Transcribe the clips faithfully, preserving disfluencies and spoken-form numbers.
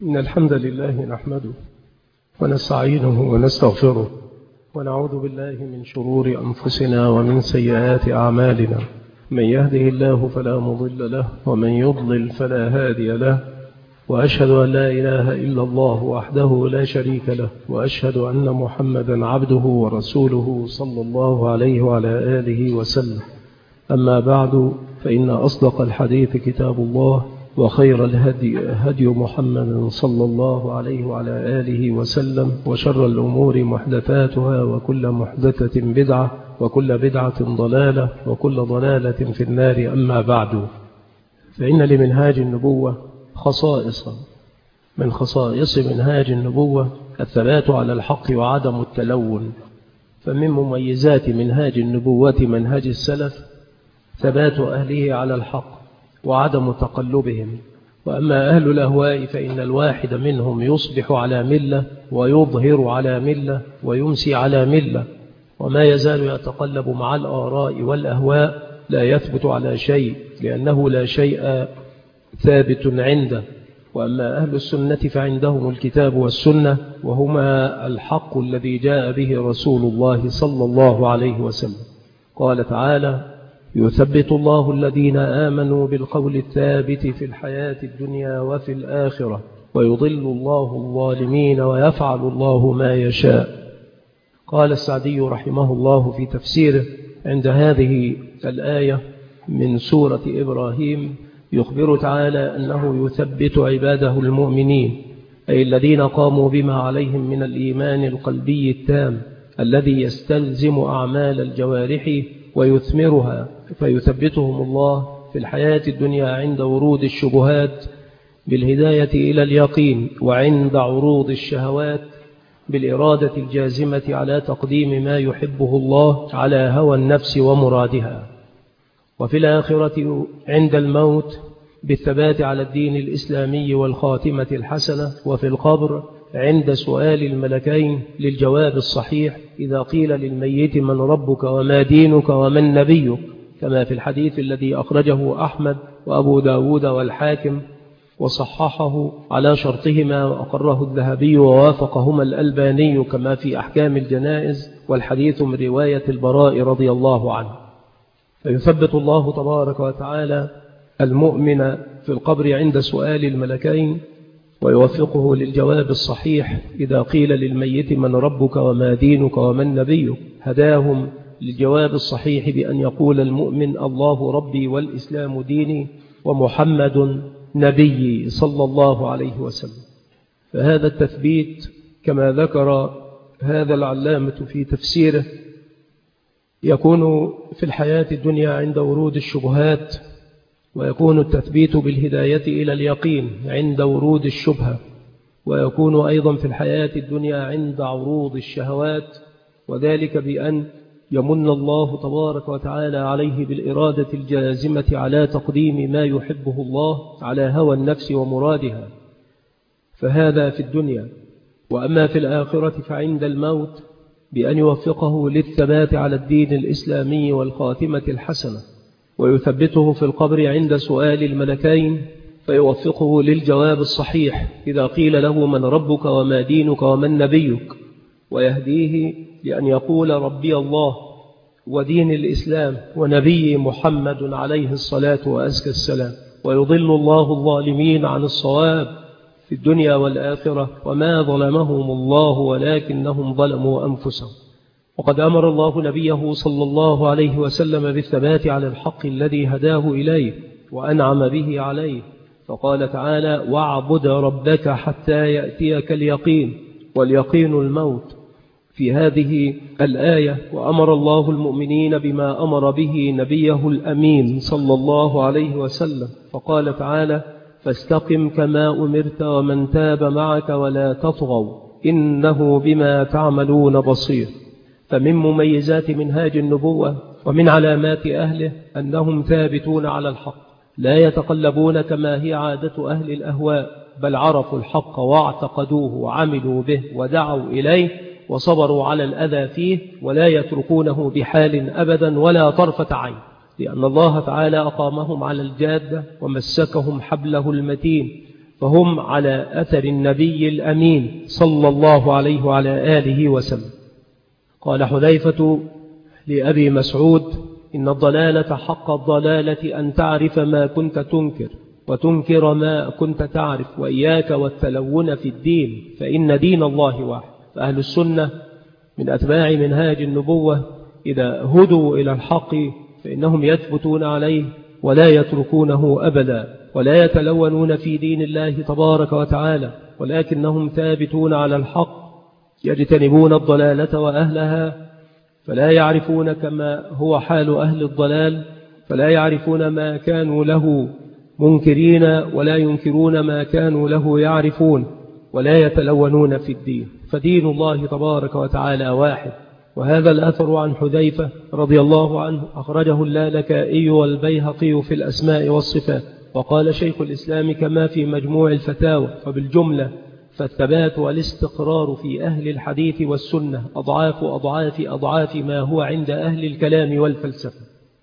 إن الحمد لله نحمده ونستعينه ونستغفره ونعوذ بالله من شرور أنفسنا ومن سيئات أعمالنا. من يهده الله فلا مضل له ومن يضلل فلا هادي له، وأشهد أن لا إله إلا الله وحده لا شريك له، وأشهد أن محمدا عبده ورسوله صلى الله عليه وعلى آله وسلم. أما بعد، فإن أصدق الحديث كتاب الله، وخير الهدي هدي محمد صلى الله عليه وعلى آله وسلم، وشر الأمور محدثاتها، وكل محدثة بدعة، وكل بدعة ضلالة، وكل ضلالة في النار. أما بعد، فإن لمنهاج النبوة خصائص. من خصائص منهاج النبوة الثبات على الحق وعدم التلون. فمن مميزات منهاج النبوة منهاج السلف ثبات أهله على الحق وعدم تقلبهم. وأما أهل الأهواء فإن الواحد منهم يصبح على ملة ويظهر على ملة ويمسي على ملة، وما يزال يتقلب مع الآراء والأهواء، لا يثبت على شيء، لأنه لا شيء ثابت عنده. وأما أهل السنة فعندهم الكتاب والسنة، وهما الحق الذي جاء به رسول الله صلى الله عليه وسلم. قال تعالى: يثبت الله الذين آمنوا بالقول الثابت في الحياة الدنيا وفي الآخرة، ويضل الله الظالمين ويفعل الله ما يشاء. قال السعدي رحمه الله في تفسيره عند هذه الآية من سورة إبراهيم، يخبر تعالى أنه يثبت عباده المؤمنين، أي الذين قاموا بما عليهم من الإيمان القلبي التام الذي يستلزم أعمال الجوارح ويثمرها، فيثبتهم الله في الحياة الدنيا عند ورود الشبهات بالهداية إلى اليقين، وعند عروض الشهوات بالإرادة الجازمة على تقديم ما يحبه الله على هوى النفس ومرادها. وفي الآخرة عند الموت بالثبات على الدين الإسلامي والخاتمة الحسنة. وفي القبر عند سؤال الملكين للجواب الصحيح إذا قيل للميت: من ربك وما دينك ومن نبيك، كما في الحديث الذي أخرجه أحمد وأبو داود والحاكم وصححه على شرطهما، وأقره الذهبي ووافقهما الألباني، كما في أحكام الجنائز، والحديث من رواية البراء رضي الله عنه. فيثبت الله تبارك وتعالى المؤمن في القبر عند سؤال الملكين، ويوفقه للجواب الصحيح إذا قيل للميت: من ربك وما دينك ومن نبيك، هداهم للجواب الصحيح بأن يقول المؤمن: الله ربي والإسلام ديني ومحمد نبي صلى الله عليه وسلم. فهذا التثبيت كما ذكر هذا العلامة في تفسيره يكون في الحياة الدنيا عند ورود الشبهات، ويكون التثبيت بالهداية إلى اليقين عند ورود الشبهة، ويكون أيضا في الحياة الدنيا عند عروض الشهوات، وذلك بأن يمن الله تبارك وتعالى عليه بالإرادة الجازمة على تقديم ما يحبه الله على هوى النفس ومرادها. فهذا في الدنيا. وأما في الآخرة فعند الموت بأن يوفقه للثبات على الدين الإسلامي والخاتمة الحسنة، ويثبته في القبر عند سؤال الملكين، فيوفقه للجواب الصحيح إذا قيل له: من ربك وما دينك ومن نبيك، ويهديه لأن يقول: ربي الله ودين الإسلام ونبي محمد عليه الصلاة وأزكى السلام. ويضل الله الظالمين عن الصواب في الدنيا والآخرة، وما ظلمهم الله ولكنهم ظلموا أنفسهم. وقد أمر الله نبيه صلى الله عليه وسلم بالثبات على الحق الذي هداه إليه وأنعم به عليه، فقال تعالى: واعبد ربك حتى يأتيك اليقين، واليقين الموت في هذه الآية. وأمر الله المؤمنين بما أمر به نبيه الأمين صلى الله عليه وسلم، فقال تعالى: فاستقم كما أمرت ومن تاب معك ولا تطغوا إنه بما تعملون بصير. فمن مميزات منهاج النبوة ومن علامات أهله أنهم ثابتون على الحق، لا يتقلبون كما هي عادة أهل الأهواء، بل عرفوا الحق واعتقدوه وعملوا به ودعوا إليه وصبروا على الأذى فيه، ولا يتركونه بحال أبدا ولا طرفة عين، لأن الله تعالى أقامهم على الجادة ومسكهم حبله المتين، فهم على أثر النبي الأمين صلى الله عليه وعلى آله وسلم. قال حذيفة لأبي مسعود: إن الضلالة حق الضلالة أن تعرف ما كنت تنكر وتنكر ما كنت تعرف، وإياك والتلون في الدين فإن دين الله واحد. فأهل السنة من أتباع منهاج النبوة إذا هدوا إلى الحق فإنهم يثبتون عليه ولا يتركونه أبدا، ولا يتلونون في دين الله تبارك وتعالى، ولكنهم ثابتون على الحق، يجتنبون الضلالة وأهلها، فلا يعرفون كما هو حال أهل الضلال، فلا يعرفون ما كانوا له منكرين ولا ينكرون ما كانوا له يعرفون، ولا يتلونون في الدين، فدين الله تبارك وتعالى واحد. وهذا الأثر عن حذيفة رضي الله عنه أخرجه اللالكائي والبيهقي في الأسماء والصفات. وقال شيخ الإسلام كما في مجموع الفتاوى: فبالجملة فالثبات والاستقرار في أهل الحديث والسنة أضعاف أضعاف أضعاف ما هو عند أهل الكلام والفلسفة.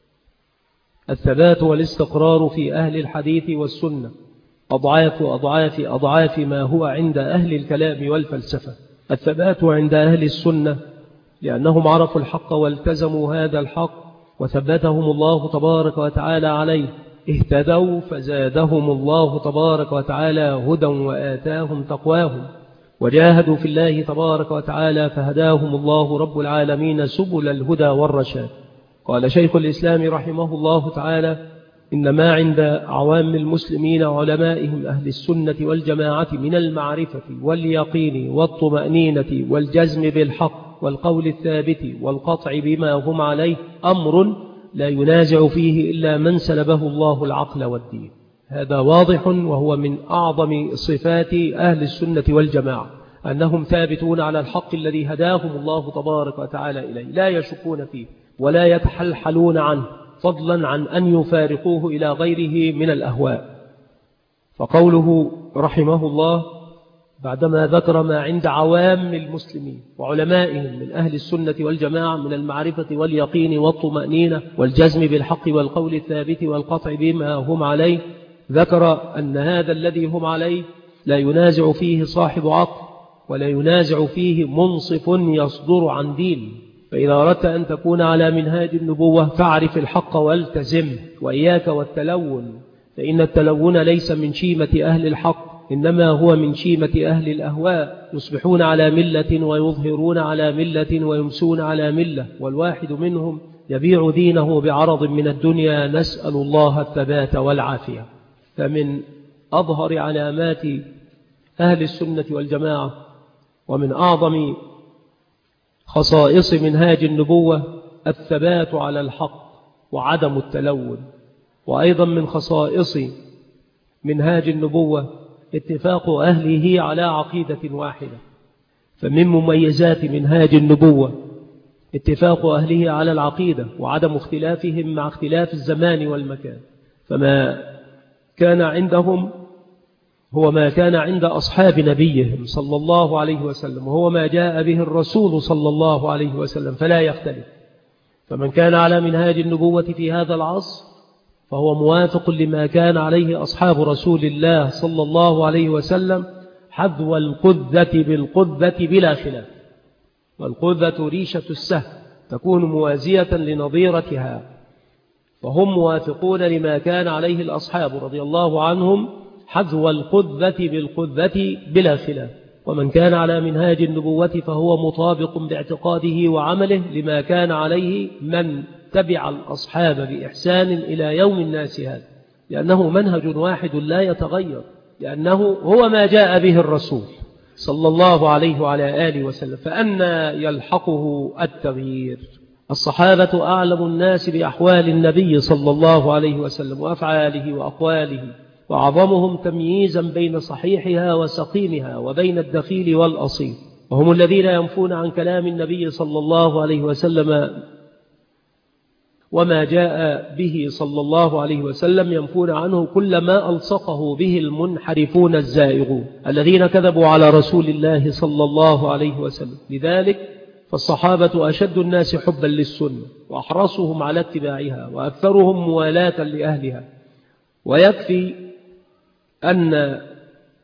الثبات والاستقرار في أهل الحديث والسنة أضعاف أضعاف أضعاف ما هو عند أهل الكلام والفلسفة. الثبات عند أهل السنة لأنهم عرفوا الحق والتزموا هذا الحق وثبتهم الله تبارك وتعالى عليه، اهتدوا فزادهم الله تبارك وتعالى هدى وآتاهم تقواهم، وجاهدوا في الله تبارك وتعالى فهداهم الله رب العالمين سبل الهدى والرشاد. قال شيخ الإسلام رحمه الله تعالى: إن ما عند عوام المسلمين علمائهم أهل السنة والجماعة من المعرفة واليقين والطمأنينة والجزم بالحق والقول الثابت والقطع بما هم عليه أمر لا ينازع فيه إلا من سلبه الله العقل والدين. هذا واضح، وهو من أعظم صفات أهل السنة والجماعة أنهم ثابتون على الحق الذي هداهم الله تبارك وتعالى إليه، لا يشكون فيه ولا يتحلحلون عنه، فضلا عن أن يفارقوه إلى غيره من الأهواء. فقوله رحمه الله بعدما ذكر ما عند عوام المسلمين وعلمائهم من أهل السنة والجماعة من المعرفة واليقين والطمأنينة والجزم بالحق والقول الثابت والقطع بما هم عليه، ذكر أن هذا الذي هم عليه لا ينازع فيه صاحب عقل ولا ينازع فيه منصف يصدر عن دين. فإذا أردت أن تكون على منهاج النبوة فاعرف الحق والتزم، وإياك والتلون، فإن التلون ليس من شيمة أهل الحق، إنما هو من شيمة أهل الأهواء، يصبحون على ملة ويظهرون على ملة ويمسون على ملة، والواحد منهم يبيع دينه بعرض من الدنيا، نسأل الله الثبات والعافية. فمن أظهر علامات أهل السنة والجماعة ومن أعظم خصائص منهاج النبوة الثبات على الحق وعدم التلون. وأيضا من خصائص منهاج النبوة اتفاق أهله على عقيدة واحدة. فمن مميزات منهاج النبوة اتفاق أهله على العقيدة وعدم اختلافهم مع اختلاف الزمان والمكان. فما كان عندهم هو ما كان عند أصحاب نبيهم صلى الله عليه وسلم، وهو ما جاء به الرسول صلى الله عليه وسلم، فلا يختلف. فمن كان على منهاج النبوة في هذا العصر فهو موافق لما كان عليه أصحاب رسول الله صلى الله عليه وسلم، حذو القذة بالقذة بلا خلاف. والقذة ريشة السهم تكون موازية لنظيرتها، فهم موافقون لما كان عليه الأصحاب رضي الله عنهم، حذو القذة بالقذة بلا خلاف. ومن كان على منهاج النبوة فهو مطابق باعتقاده وعمله لما كان عليه من تبع الأصحاب بإحسان إلى يوم الناس هذا، لأنه منهج واحد لا يتغير، لأنه هو ما جاء به الرسول صلى الله عليه وعلى آله وسلم، فأنى يلحقه التغيير. الصحابة أعلم الناس بأحوال النبي صلى الله عليه وسلم وأفعاله وأقواله، وأعظمهم تمييزا بين صحيحها وسقيمها وبين الدخيل والأصيل، وهم الذين ينفون عن كلام النبي صلى الله عليه وسلم وما جاء به صلى الله عليه وسلم، ينفون عنه كل ما ألصقه به المنحرفون الزائغون الذين كذبوا على رسول الله صلى الله عليه وسلم. لذلك فالصحابة أشد الناس حبا للسنة وأحرصهم على اتباعها وأكثرهم موالاة لأهلها. ويكفي أن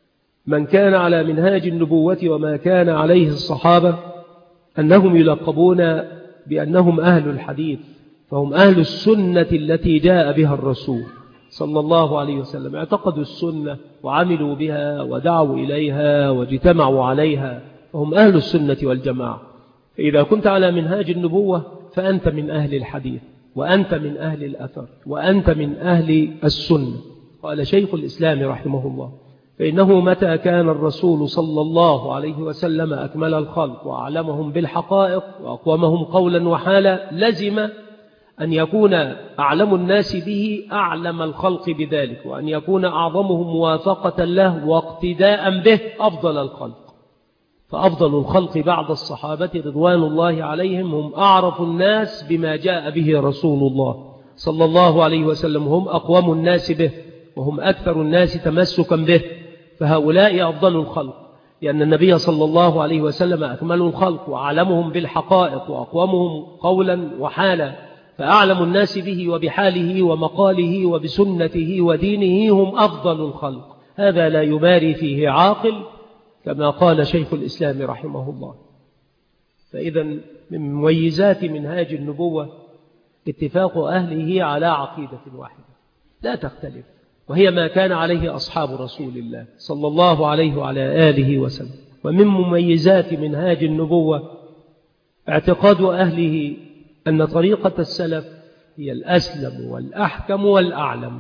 من كان على منهاج النبوة وما كان عليه الصحابة أنهم يلقبون بأنهم أهل الحديث، فهم أهل السنة التي جاء بها الرسول صلى الله عليه وسلم، اعتقدوا السنة وعملوا بها ودعوا إليها واجتمعوا عليها، فهم أهل السنة والجماعة. فإذا كنت على منهاج النبوة فأنت من أهل الحديث، وأنت من أهل الأثر، وأنت من أهل السنة. قال شيخ الإسلام رحمه الله: فإنه متى كان الرسول صلى الله عليه وسلم أكمل الخلق وأعلمهم بالحقائق وأقومهم قولا وحالا، لزم أن يكون أعلم الناس به أعلم الخلق بذلك، وأن يكون أعظمهم موافقة له واقتداء به أفضل الخلق. فأفضل الخلق بعد الصحابة رضوان الله عليهم هم أعرف الناس بما جاء به رسول الله صلى الله عليه وسلم، هم أقوم الناس به وهم أكثر الناس تمسكا به، فهؤلاء أفضل الخلق، لأن النبي صلى الله عليه وسلم أكمل الخلق وأعلمهم بالحقائق وأقومهم قولا وحالا، فأعلم الناس به وبحاله ومقاله وبسنته ودينه هم أفضل الخلق. هذا لا يماري فيه عاقل، كما قال شيخ الإسلام رحمه الله. فإذا من مميزات منهاج النبوة اتفاق أهله على عقيدة واحدة لا تختلف، وهي ما كان عليه أصحاب رسول الله صلى الله عليه وعلى آله وسلم. ومن مميزات منهاج النبوة اعتقاد أهله أن طريقة السلف هي الأسلم والأحكم والأعلم.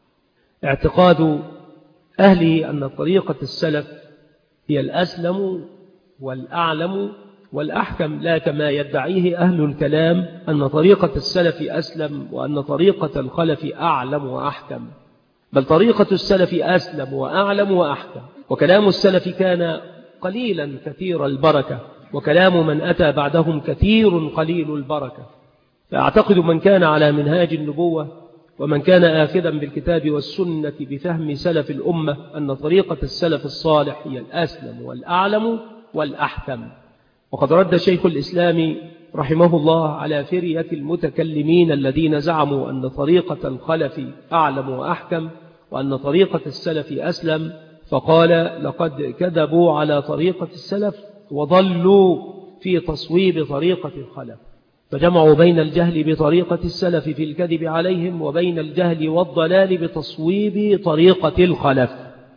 اعتقاد أهله أن طريقة السلف هي الأسلم والأعلم والأحكم، لا كما يدعيه أهل الكلام أن طريقة السلف أسلم وأن طريقة الخلف أعلم وأحكم، بل طريقة السلف أسلم وأعلم وأحكم. وكلام السلف كان قليلا كثير البركة، وكلام من أتى بعدهم كثير قليل البركة. فأعتقد من كان على منهاج النبوة ومن كان آخذا بالكتاب والسنة بفهم سلف الأمة أن طريقة السلف الصالح هي الأسلم والأعلم والأحكم. وقد رد شيخ الإسلام رحمه الله على فرية المتكلمين الذين زعموا أن طريقة الخلف أعلم وأحكم وأن طريقة السلف أسلم، فقال: لقد كذبوا على طريقة السلف وضلوا في تصويب طريقة الخلف، فجمعوا بين الجهل بطريقة السلف في الكذب عليهم وبين الجهل والضلال بتصويب طريقة الخلف.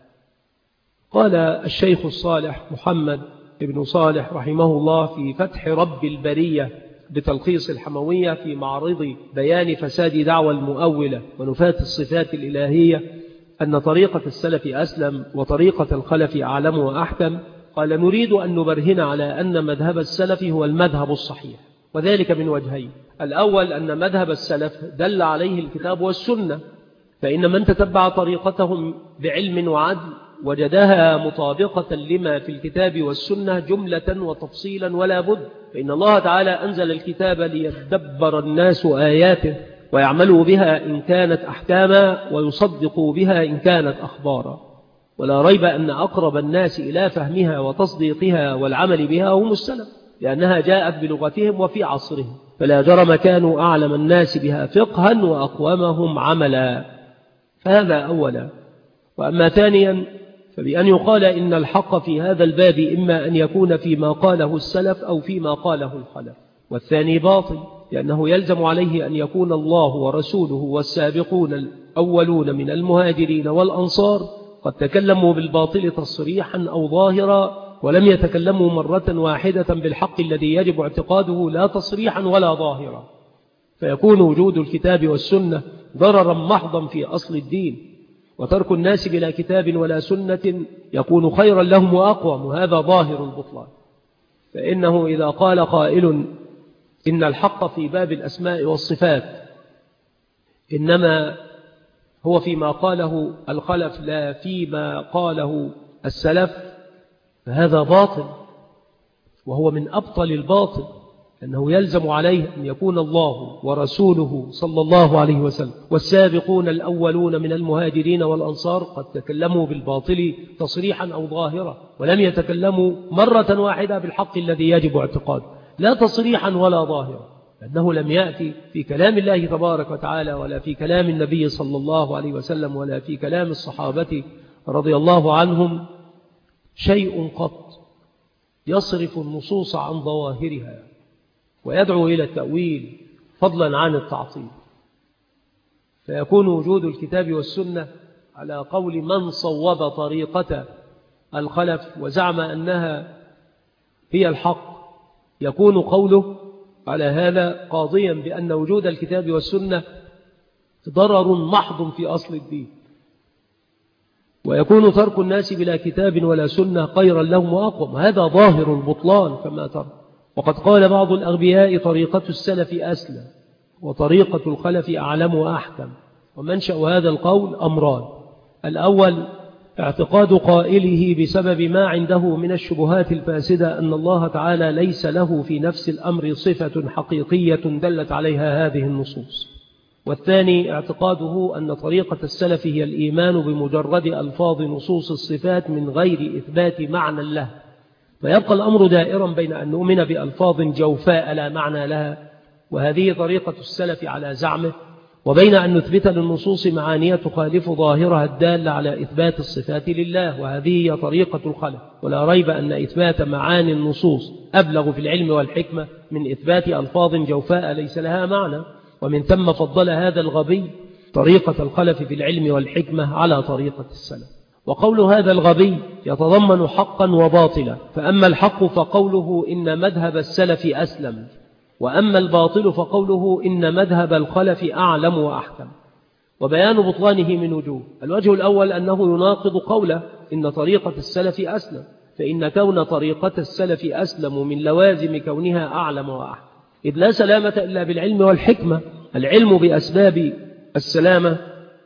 قال الشيخ الصالح محمد ابن صالح رحمه الله في فتح رب البرية بتلخيص الحموية في معرض بيان فساد دعوى المؤولة ونفاة الصفات الإلهية أن طريقة السلف أسلم وطريقة الخلف أعلم وأحكم. قال: نريد أن نبرهن على أن مذهب السلف هو المذهب الصحيح، وذلك من وجهين: الأول أن مذهب السلف دل عليه الكتاب والسنة، فإن من تتبع طريقتهم بعلم وعدل وجدها مطابقة لما في الكتاب والسنة جملة وتفصيلا ولا بد، فإن الله تعالى أنزل الكتاب ليدبر الناس آياته ويعملوا بها إن كانت أحكاما ويصدقوا بها إن كانت أخبارا. ولا ريب أن أقرب الناس إلى فهمها وتصديقها والعمل بها هم السلف، لأنها جاءت بلغتهم وفي عصرهم، فلا جرم كانوا أعلم الناس بها فقها وأقومهم عملا. فهذا أولا. وأما ثانيا فبأن يقال إن الحق في هذا الباب إما أن يكون فيما قاله السلف أو فيما قاله الخلف، والثاني باطل، لأنه يلزم عليه أن يكون الله ورسوله والسابقون الأولون من المهاجرين والأنصار قد تكلموا بالباطل تصريحا أو ظاهرا، ولم يتكلموا مرة واحدة بالحق الذي يجب اعتقاده لا تصريحا ولا ظاهرا، فيكون وجود الكتاب والسنة ضررا محضا في أصل الدين، وترك الناس بلا كتاب ولا سنة يكون خيرا لهم وأقوم، وهذا ظاهر البطلان. فإنه إذا قال قائل إن الحق في باب الأسماء والصفات إنما هو فيما قاله الخلف لا فيما قاله السلف، فهذا باطل، وهو من أبطل الباطل، أنه يلزم عليه أن يكون الله ورسوله صلى الله عليه وسلم والسابقون الأولون من المهاجرين والأنصار قد تكلموا بالباطل تصريحا أو ظاهرا، ولم يتكلموا مرة واحدة بالحق الذي يجب اعتقاده لا تصريحا ولا ظاهرا، لأنه لم يأتي في كلام الله تبارك وتعالى ولا في كلام النبي صلى الله عليه وسلم ولا في كلام الصحابة رضي الله عنهم شيء قط يصرف النصوص عن ظواهرها ويدعو إلى التأويل فضلا عن التعطيل، فيكون وجود الكتاب والسنة على قول من صوب طريقة الخلف وزعم أنها هي الحق، يكون قوله على هذا قاضيا بأن وجود الكتاب والسنة ضرر محض في أصل الدين، ويكون ترك الناس بلا كتاب ولا سنة خيرا لهم وأقوم. هذا ظاهر البطلان كما ترى. وقد قال بعض الأغبياء طريقة السلف أسلم وطريقة الخلف أعلم وأحكم. ومنشأ هذا القول أمران: الأول اعتقاد قائله بسبب ما عنده من الشبهات الفاسدة أن الله تعالى ليس له في نفس الأمر صفة حقيقية دلت عليها هذه النصوص. والثاني اعتقاده أن طريقة السلف هي الإيمان بمجرد ألفاظ نصوص الصفات من غير إثبات معنى له، فيبقى الأمر دائرا بين أن نؤمن بألفاظ جوفاء لا معنى لها، وهذه طريقة السلف على زعمه، وبين أن نثبت للنصوص معانية تخالف ظاهرها الدالة على إثبات الصفات لله، وهذه هي طريقة الخلف. ولا ريب أن إثبات معاني النصوص أبلغ في العلم والحكمة من إثبات ألفاظ جوفاء ليس لها معنى، ومن ثم فضل هذا الغبي طريقة الخلف في العلم والحكمة على طريقة السلف. وقول هذا الغبي يتضمن حقا وباطلا، فأما الحق فقوله إن مذهب السلف أسلم، وأما الباطل فقوله إن مذهب الخلف أعلم وأحكم. وبيان بطلانه من وجوه: الوجه الأول أنه يناقض قوله إن طريقة السلف أسلم، فإن كون طريقة السلف أسلم من لوازم كونها أعلم وأحكم، إذ لا سلامة إلا بالعلم والحكمة. العلم بأسباب السلامة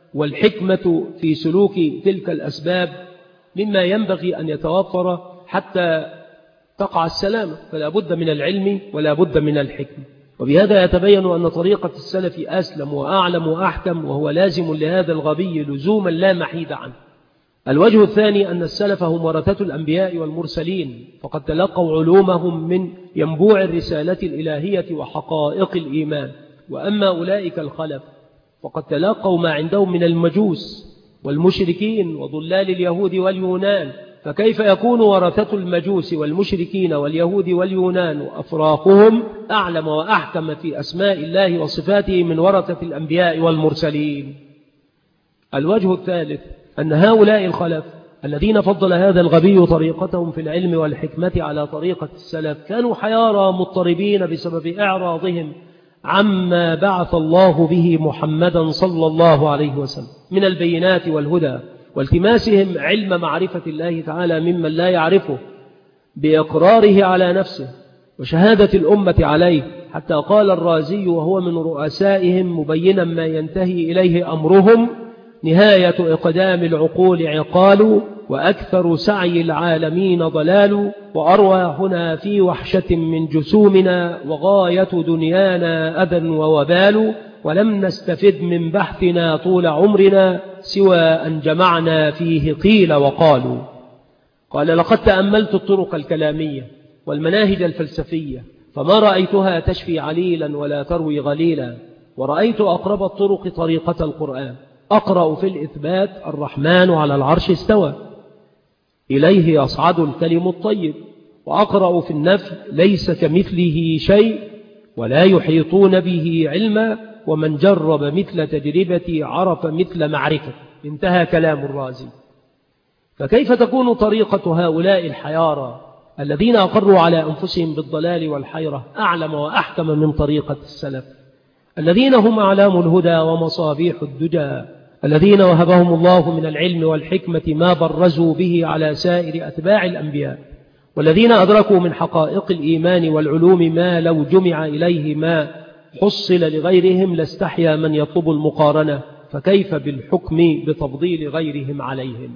والحكمة في سلوك تلك الأسباب مما ينبغي أن يتوفر حتى تقع السلامة، فلا بد من العلم ولا بد من الحكمة. وبهذا يتبين أن طريقة السلف أسلم وأعلم وأحكم، وهو لازم لهذا الغبي لزوما لا محيد عنه. الوجه الثاني أن السلف هم ورثة الأنبياء والمرسلين، فقد تلقوا علومهم من ينبوع الرسالة الإلهية وحقائق الإيمان. وأما أولئك الخلف فقد تلقوا ما عندهم من المجوس والمشركين وضلال اليهود واليونان، فكيف يكون ورثة المجوس والمشركين واليهود واليونان وأفراقهم أعلم وأحكم في أسماء الله وصفاته من ورثة الأنبياء والمرسلين؟ الوجه الثالث أن هؤلاء الخلف الذين فضل هذا الغبي طريقتهم في العلم والحكمة على طريقة السلف كانوا حيارى مضطربين بسبب إعراضهم عما بعث الله به محمدا صلى الله عليه وسلم من البينات والهدى، والتماسهم علم معرفة الله تعالى ممن لا يعرفه بإقراره على نفسه وشهادة الأمة عليه، حتى قال الرازي وهو من رؤسائهم مبينا ما ينتهي إليه أمرهم: نهاية إقدام العقول عقال، وأكثر سعي العالمين ضلال، وأروى هنا في وحشة من جسومنا، وغاية دنيانا أذى ووبال، ولم نستفد من بحثنا طول عمرنا سوى أن جمعنا فيه قيل وقالوا. قال: لقد تأملت الطرق الكلامية والمناهج الفلسفية فما رأيتها تشفي عليلا ولا تروي غليلا، ورأيت أقرب الطرق طريقة القرآن. أقرأ في الإثبات: الرحمن على العرش استوى، إليه يصعد الكلم الطيب. وأقرأ في النفي: ليس كمثله شيء ولا يحيطون به علما، ومن جرب مثل تجربتي عرف مثل معرفة. انتهى كلام الرازي. فكيف تكون طريقة هؤلاء الحيارى الذين أقروا على أنفسهم بالضلال والحيرة أعلم وأحكم من طريقة السلف الذين هم أعلام الهدى ومصابيح الدجى، الذين وهبهم الله من العلم والحكمة ما برزوا به على سائر أتباع الأنبياء، والذين أدركوا من حقائق الإيمان والعلوم ما لو جمع إليه ما حصل لغيرهم لاستحيا من يطلب المقارنة، فكيف بالحكم بتفضيل غيرهم عليهم؟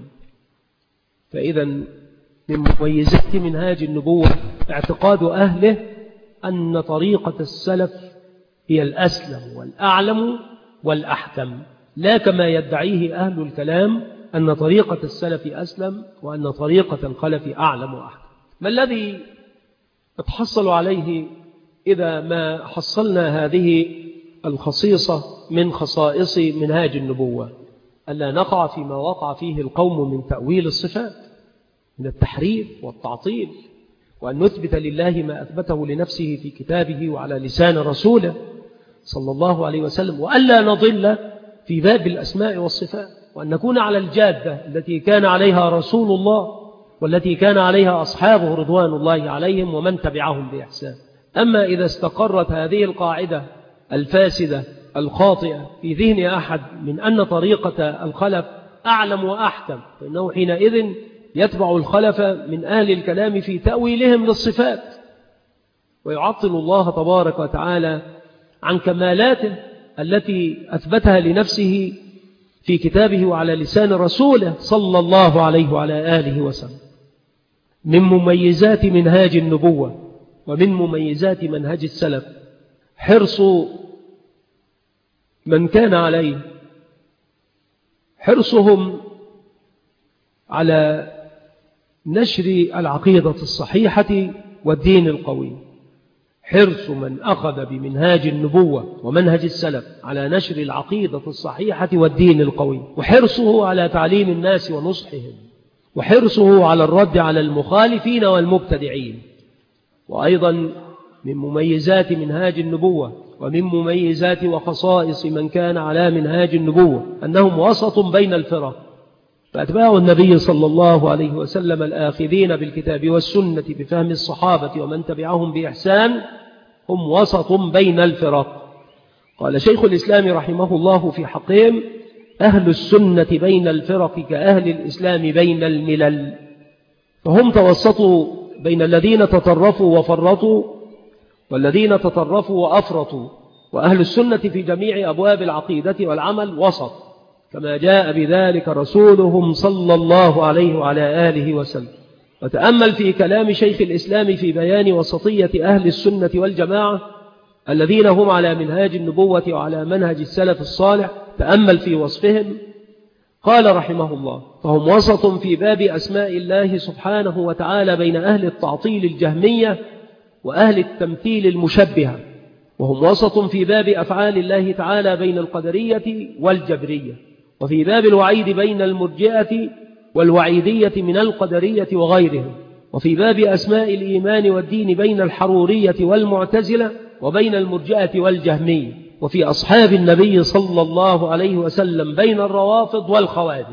فإذا من مميزات منهاج النبوة اعتقاد أهله أن طريقة السلف هي الأسلم والأعلم والأحكم، لا كما يدعيه أهل الكلام أن طريقة السلف أسلم وأن طريقة الخلف أعلم وأحكم. ما الذي نتحصل عليه إذا ما حصلنا هذه الخصيصة من خصائص منهاج النبوة؟ ألا نقع فيما وقع فيه القوم من تأويل الصفات، من التحريف والتعطيل، وأن نثبت لله ما أثبته لنفسه في كتابه وعلى لسان رسوله صلى الله عليه وسلم، وألا نضل في باب الأسماء والصفات، وأن نكون على الجادة التي كان عليها رسول الله والتي كان عليها أصحابه رضوان الله عليهم ومن تبعهم بإحسان. أما إذا استقرت هذه القاعدة الفاسدة الخاطئة في ذهن أحد من أن طريقة الخلف أعلم وأحكم، فإنه حينئذ يتبع الخلف من أهل الكلام في تأويلهم للصفات، ويعطل الله تبارك وتعالى عن كمالاته التي أثبتها لنفسه في كتابه وعلى لسان رسوله صلى الله عليه وعلى آله وسلم. من مميزات منهاج النبوة ومن مميزات منهج السلف حرص من كان عليه، حرصهم على نشر العقيدة الصحيحة والدين القوي، حرص من أخذ بمنهاج النبوة ومنهج السلف على نشر العقيدة الصحيحة والدين القوي، وحرصه على تعليم الناس ونصحهم، وحرصه على الرد على المخالفين والمبتدعين. وأيضا من مميزات منهاج النبوة ومن مميزات وخصائص من كان على منهاج النبوة أنهم وسط بين الفرق، فأتباع النبي صلى الله عليه وسلم الآخذين بالكتاب والسنة بفهم الصحابة ومن تبعهم بإحسان هم وسط بين الفرق. قال شيخ الإسلام رحمه الله في حقهم: أهل السنة بين الفرق كأهل الإسلام بين الملل، فهم توسطوا بين الذين تطرفوا وفرطوا والذين تطرفوا وأفرطوا، وأهل السنة في جميع أبواب العقيدة والعمل وسط، كما جاء بذلك رسولهم صلى الله عليه وعلى آله وسلم. وتأمل في كلام شيخ الإسلام في بيان وسطية أهل السنة والجماعة الذين هم على منهاج النبوة وعلى منهج السلف الصالح، تأمل في وصفهم. قال رحمه الله: فهم وسط في باب أسماء الله سبحانه وتعالى بين أهل التعطيل الجهمية وأهل التمثيل المشبهة، وهم وسط في باب أفعال الله تعالى بين القدرية والجبرية، وفي باب الوعيد بين المرجئة والوعيدية من القدرية وغيرهم، وفي باب أسماء الإيمان والدين بين الحرورية والمعتزلة وبين المرجئة والجهمية، وفي أصحاب النبي صلى الله عليه وسلم بين الروافض والخوارج،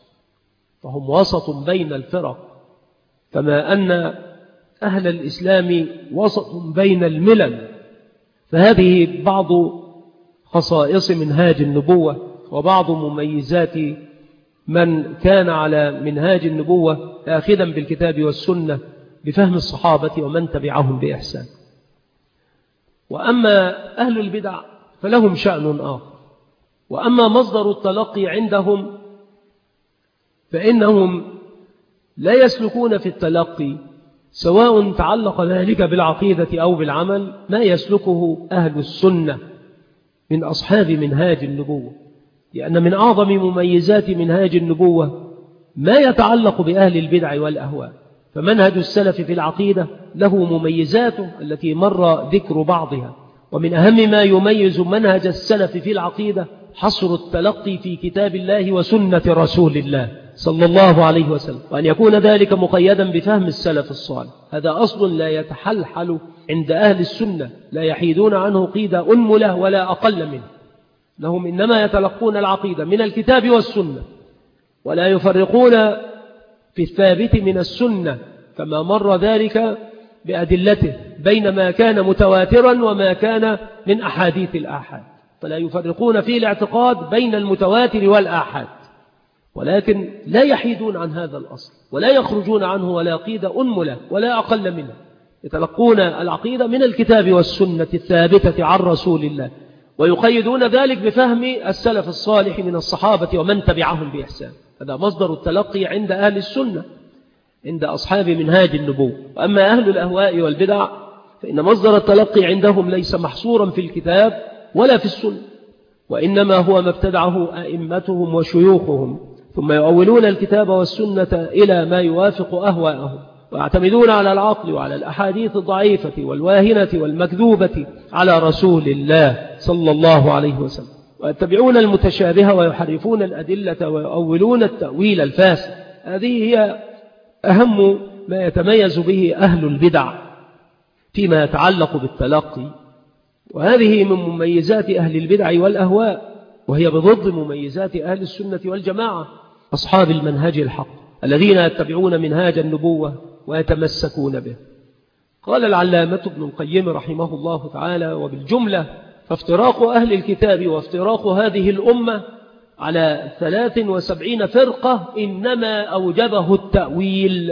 فهم وسط بين الفرق، كما أن أهل الإسلام وسط بين الملل. فهذه بعض خصائص منهاج النبوة وبعض مميزات من كان على منهاج النبوة آخذا بالكتاب والسنة بفهم الصحابة ومن تبعهم بإحسان. وأما أهل البدع فلهم شأن آخر، وأما مصدر التلقي عندهم فإنهم لا يسلكون في التلقي، سواء تعلق ذلك بالعقيدة أو بالعمل، ما يسلكه أهل السنة من أصحاب منهاج النبوة، لأن من أعظم مميزات منهاج النبوة ما يتعلق بأهل البدع والأهواء. فمنهج السلف في العقيدة له مميزاته التي مر ذكر بعضها، ومن أهم ما يميز منهج السلف في العقيدة حصر التلقي في كتاب الله وسنة رسول الله صلى الله عليه وسلم، وأن يكون ذلك مقيدا بفهم السلف الصالح. هذا أصل لا يتحلحل عند أهل السنة، لا يحيدون عنه قيد أنملة ولا أقل منه، لهم إنما يتلقون العقيدة من الكتاب والسنة، ولا يفرقون في الثابت من السنة كما مر ذلك بأدلته بين ما كان متواترا وما كان من أحاديث الآحاد، فلا يفرقون في الاعتقاد بين المتواتر والآحاد، ولكن لا يحيدون عن هذا الأصل ولا يخرجون عنه ولا قيد أنملة ولا أقل منه، يتلقون العقيدة من الكتاب والسنة الثابتة عن رسول الله، ويقيدون ذلك بفهم السلف الصالح من الصحابة ومن تبعهم بإحسان. هذا مصدر التلقي عند أهل السنة، عند أصحاب منهاج النبوة. وأما أهل الأهواء والبدع فإن مصدر التلقي عندهم ليس محصورا في الكتاب ولا في السنة، وإنما هو ما ابتدعه أئمتهم وشيوخهم، ثم يؤولون الكتاب والسنة إلى ما يوافق أهواءهم، ويعتمدون على العقل وعلى الأحاديث الضعيفة والواهنة والمكذوبة على رسول الله صلى الله عليه وسلم، ويتبعون المتشابه ويحرفون الأدلة ويؤولون التأويل الفاسد. هذه هي أهم ما يتميز به أهل البدع فيما يتعلق بالتلقي، وهذه من مميزات أهل البدع والأهواء، وهي بضد مميزات أهل السنة والجماعة أصحاب المنهج الحق الذين يتبعون منهاج النبوة ويتمسكون به. قال العلامة ابن القيم رحمه الله تعالى: وبالجملة فافتراق أهل الكتاب وافتراق هذه الأمة على ثلاث وسبعين فرقة إنما أوجبه التأويل.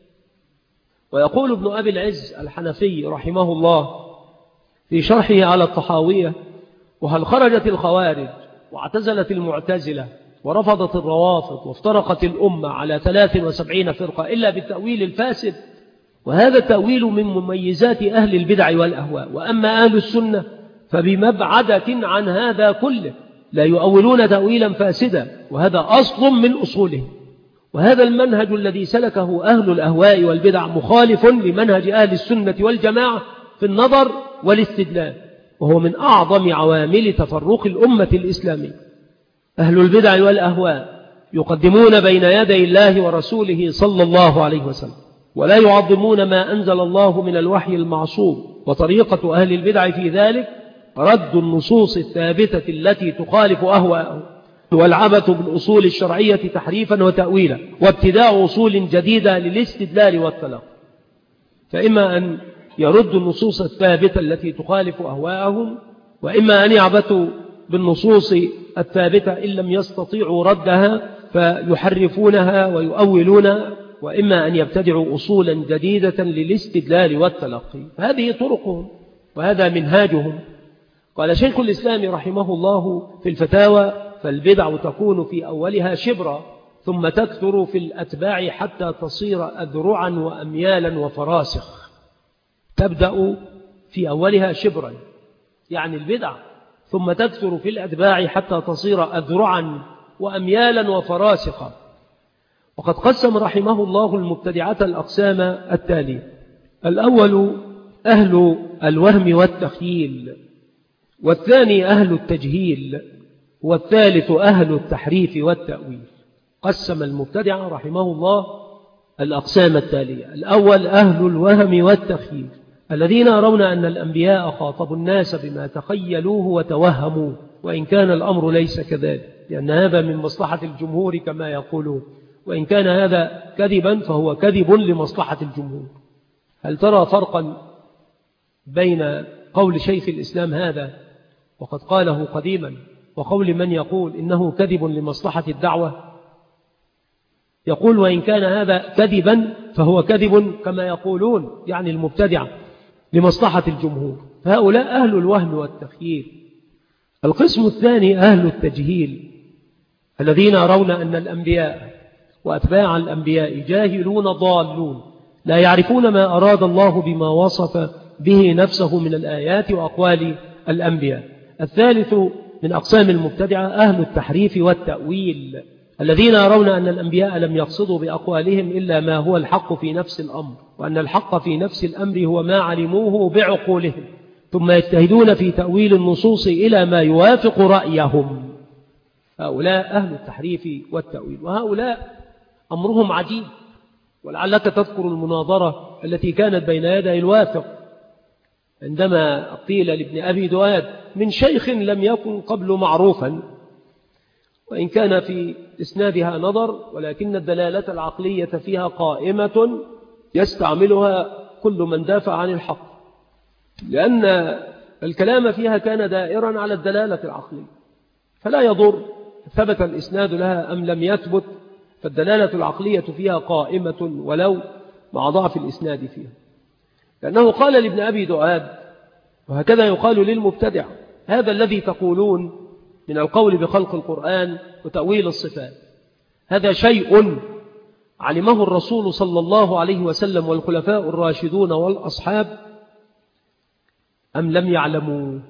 ويقول ابن أبي العز الحنفي رحمه الله في شرحه على الطحاوية: وهل خرجت الخوارج واعتزلت المعتزلة ورفضت الروافض وافترقت الأمة على ثلاث وسبعين فرقة إلا بالتأويل الفاسد؟ وهذا التأويل من مميزات أهل البدع والأهواء. وأما أهل السنة فبمبعدة عن هذا كله، لا يؤولون تأويلا فاسدا، وهذا أصل من أصوله. وهذا المنهج الذي سلكه أهل الأهواء والبدع مخالف لمنهج أهل السنة والجماعة في النظر والاستدلال، وهو من أعظم عوامل تفرق الأمة الإسلامية. أهل البدع والأهواء يقدمون بين يدي الله ورسوله صلى الله عليه وسلم، ولا يعظمون ما أنزل الله من الوحي المعصوم. وطريقة أهل البدع في ذلك رد النصوص الثابتة التي تخالف أهواءهم، والعبث بالأصول الشرعية تحريفا وتأويلا، وابتداء أصول جديدة للاستدلال والتلقي. فإما أن يردوا النصوص الثابتة التي تخالف أهواءهم، وإما أن يعبثوا بالنصوص الثابتة إن لم يستطيعوا ردها فيحرفونها ويؤولونها، وإما أن يبتدعوا أصولا جديدة للاستدلال والتلقي. فهذه طرقهم وهذا منهاجهم. قال شيخ الإسلام رحمه الله في الفتاوى: فالبدع تكون في أولها شبرا ثم تكثر في الأتباع حتى تصير أذرعا وأميالا وفراسخ. تبدأ في أولها شبرا يعني البدع، ثم تكثر في الأتباع حتى تصير أذرعا وأميالا وفراسخا. وقد قسم رحمه الله المبتدعة الأقسام التالية: الأول أهل الوهم والتخييل، والثاني أهل التجهيل، والثالث أهل التحريف والتأويل. قسم المبتدعة رحمه الله الأقسام التالية: الأول أهل الوهم والتخييل، الذين يرون أن الأنبياء خاطبوا الناس بما تخيلوه وتوهموه، وإن كان الأمر ليس كذلك، لأن هذا من مصلحة الجمهور كما يقولون، وإن كان هذا كذبا فهو كذب لمصلحة الجمهور. هل ترى فرقا بين قول شيخ الإسلام هذا وقد قاله قديما وقول من يقول إنه كذب لمصلحة الدعوة؟ يقول وإن كان هذا كذبا فهو كذب كما يقولون، يعني المبتدع، لمصلحة الجمهور. فهؤلاء أهل الوهم والتخييل. القسم الثاني أهل التجهيل، الذين يرون أن الأنبياء وأتباع الأنبياء جاهلون ضالون، لا يعرفون ما أراد الله بما وصف به نفسه من الآيات وأقوال الأنبياء. الثالث من أقسام المبتدعة أهل التحريف والتأويل، الذين يرون أن الأنبياء لم يقصدوا بأقوالهم إلا ما هو الحق في نفس الأمر، وأن الحق في نفس الأمر هو ما علموه بعقولهم، ثم يجتهدون في تأويل النصوص إلى ما يوافق رأيهم. هؤلاء أهل التحريف والتأويل، وهؤلاء أمرهم عجيب. ولعلك تذكر المناظرة التي كانت بين يدي الوافق عندما قيل لابن أبي دؤاد من شيخ لم يكن قبل معروفا، وإن كان في إسنادها نظر، ولكن الدلالة العقلية فيها قائمة يستعملها كل من دافع عن الحق، لأن الكلام فيها كان دائرا على الدلالة العقلية، فلا يضر ثبت الإسناد لها أم لم يثبت، فالدلالة العقلية فيها قائمة ولو مع ضعف الإسناد فيها. لأنه قال لابن أبي دؤاد، وهكذا يقال للمبتدع: هذا الذي تقولون من القول بخلق القرآن وتأويل الصفات، هذا شيء علمه الرسول صلى الله عليه وسلم والخلفاء الراشدون والأصحاب أم لم يعلموا؟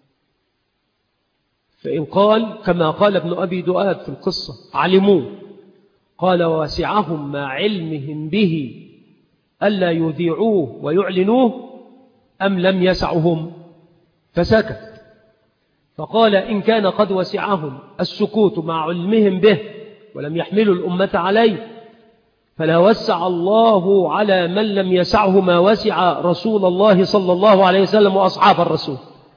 فإن قال كما قال ابن أبي دؤاد في القصة علموه، قال واسعهم مع علمهم به ألا يذيعوه ويعلنوه أم لم يسعهم؟ فسكت. فقال إن كان قد وسعهم السكوت مع علمهم به ولم يحملوا الأمة عليه، فلا وسع الله على من لم يسعه ما وسع رسول الله صلى الله عليه وسلم وأصحاب الرسول.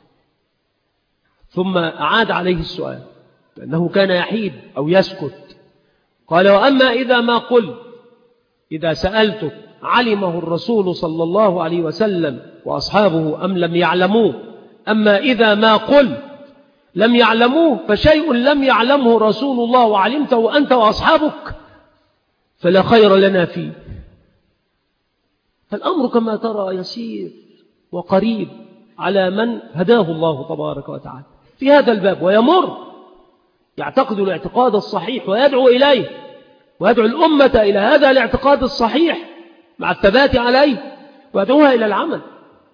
ثم أعاد عليه السؤال لأنه كان يحيد أو يسكت. قال: وأما إذا ما قل، إذا سألتك علمه الرسول صلى الله عليه وسلم وأصحابه أم لم يعلموه، أما إذا ما قل لم يعلموه فشيء لم يعلمه رسول الله وعلمته أنت وأصحابك فلا خير لنا فيه. فالأمر كما ترى يسير وقريب على من هداه الله تبارك وتعالى في هذا الباب، ويمر يعتقد الاعتقاد الصحيح ويدعو إليه، ويدعو الأمة إلى هذا الاعتقاد الصحيح مع الثبات عليه، ويدعوها إلى العمل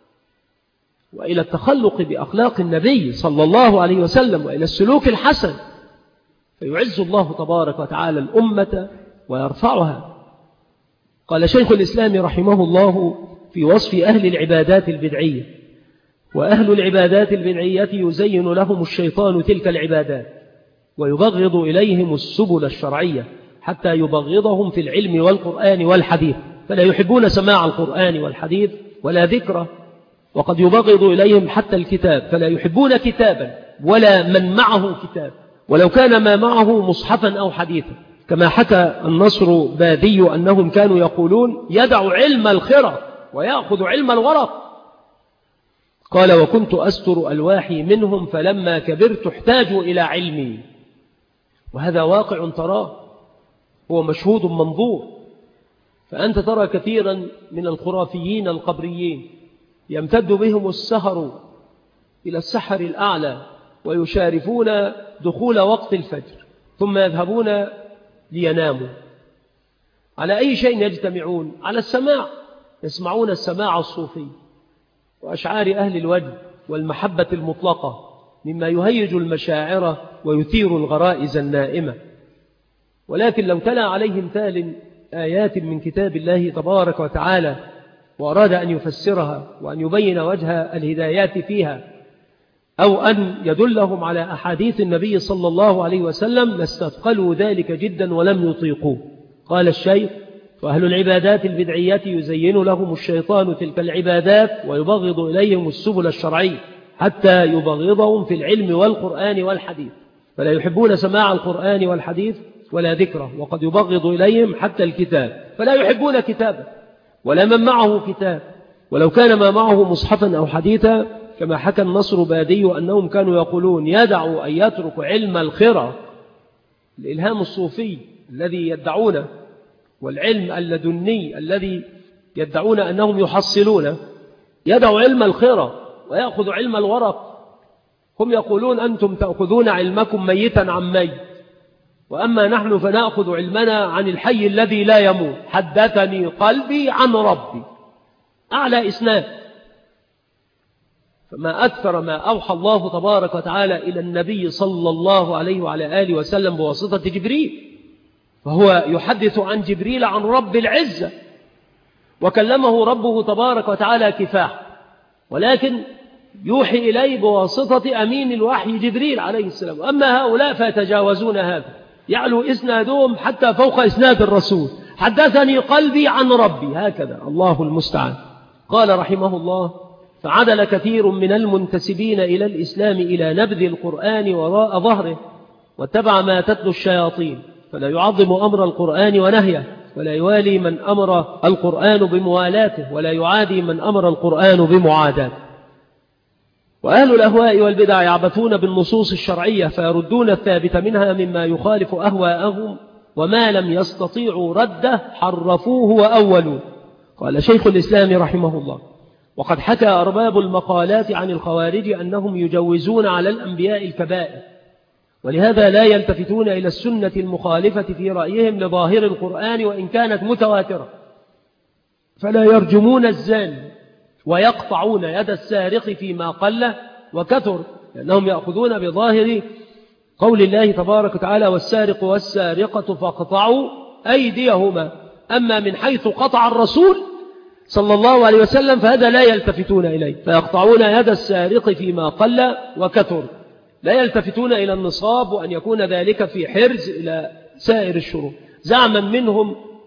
وإلى التخلق بأخلاق النبي صلى الله عليه وسلم وإلى السلوك الحسن، فيعز الله تبارك وتعالى الأمة ويرفعها. قال شيخ الإسلام رحمه الله في وصف أهل العبادات البدعية: وأهل العبادات البدعية يزين لهم الشيطان تلك العبادات ويبغض إليهم السبل الشرعية حتى يبغضهم في العلم والقرآن والحديث، فلا يحبون سماع القرآن والحديث ولا ذكره، وقد يبغض إليهم حتى الكتاب، فلا يحبون كتابا ولا من معه كتاب ولو كان ما معه مصحفا أو حديثا، كما حكى النصر باذي أنهم كانوا يقولون: يدع علم الخرى ويأخذ علم الورق. قال: وكنت أستر ألواحي منهم فلما كبرت احتاجوا إلى علمي. وهذا واقع تراه، هو مشهود منظور. فأنت ترى كثيرا من الخرافيين القبريين يمتد بهم السهر إلى السحر الأعلى ويشارفون دخول وقت الفجر، ثم يذهبون ليناموا. على أي شيء يجتمعون؟ على السماع، يسمعون السماع الصوفي وأشعار أهل الوجه والمحبة المطلقة مما يهيج المشاعر ويثير الغرائز النائمة. ولكن لو تلا عليهم تال آيات من كتاب الله تبارك وتعالى وأراد أن يفسرها وأن يبين وجه الهدايات فيها، أو أن يدلهم على أحاديث النبي صلى الله عليه وسلم، لاستثقلوا ذلك جدا ولم يطيقوه. قال الشيخ: وأهل العبادات البدعية يزين لهم الشيطان تلك العبادات ويبغض إليهم السبل الشرعية حتى يبغضهم في العلم والقرآن والحديث، فلا يحبون سماع القرآن والحديث ولا ذكره، وقد يبغض إليهم حتى الكتاب، فلا يحبون كتابه ولا من معه كتاب ولو كان ما معه مصحفا أو حديثا، كما حكى النصر باذي أنهم كانوا يقولون: يدع أن يترك علم الخرى، الإلهام الصوفي الذي يدعونه، والعلم اللدني الذي يدعون أنهم يحصلونه، يدع علم الخرى ويأخذ علم الورق. هم يقولون: أنتم تأخذون علمكم ميتا عن ميت، وأما نحن فنأخذ علمنا عن الحي الذي لا يموت. حدثني قلبي عن ربي، أعلى إسناد. فما أكثر ما أوحى الله تبارك وتعالى إلى النبي صلى الله عليه وعلى آله وسلم بواسطة جبريل، فهو يحدث عن جبريل عن رب العزة، وكلمه ربه تبارك وتعالى كفاح، ولكن يوحي إليه بواسطة أمين الوحي جبريل عليه السلام. أما هؤلاء فيتجاوزون هذا، يعلو إسنادهم حتى فوق إسناد الرسول. حدثني قلبي عن ربي، هكذا، الله المستعان. قال رحمه الله: فعدل كثير من المنتسبين إلى الإسلام إلى نبذ القرآن وراء ظهره، واتبع ما تتلو الشياطين، فلا يعظم أمر القرآن ونهيه، ولا يوالي من أمر القرآن بموالاته، ولا يعادي من أمر القرآن بمعاداته. وأهل الأهواء والبدع يعبثون بالنصوص الشرعية فيردون الثابت منها مما يخالف أهواءهم، وما لم يستطيعوا رده حرفوه وأولوه. قال شيخ الإسلام رحمه الله: وقد حكى أرباب المقالات عن الخوارج أنهم يجوزون على الأنبياء الكبائر، ولهذا لا يلتفتون إلى السنة المخالفة في رأيهم لظاهر القرآن وإن كانت متواترة، فلا يرجمون الزاني ويقطعون يد السارق فيما قل وكثر، لأنهم يأخذون بظاهر قول الله تبارك وتعالى: والسارق والسارقة فاقطعوا أيديهما. أما من حيث قطع الرسول صلى الله عليه وسلم فهذا لا يلتفتون إليه، فيقطعون يد السارق فيما قل وكثر، لا يلتفتون إلى النصاب وأن يكون ذلك في حرز إلى سائر الشروط، زعما منهم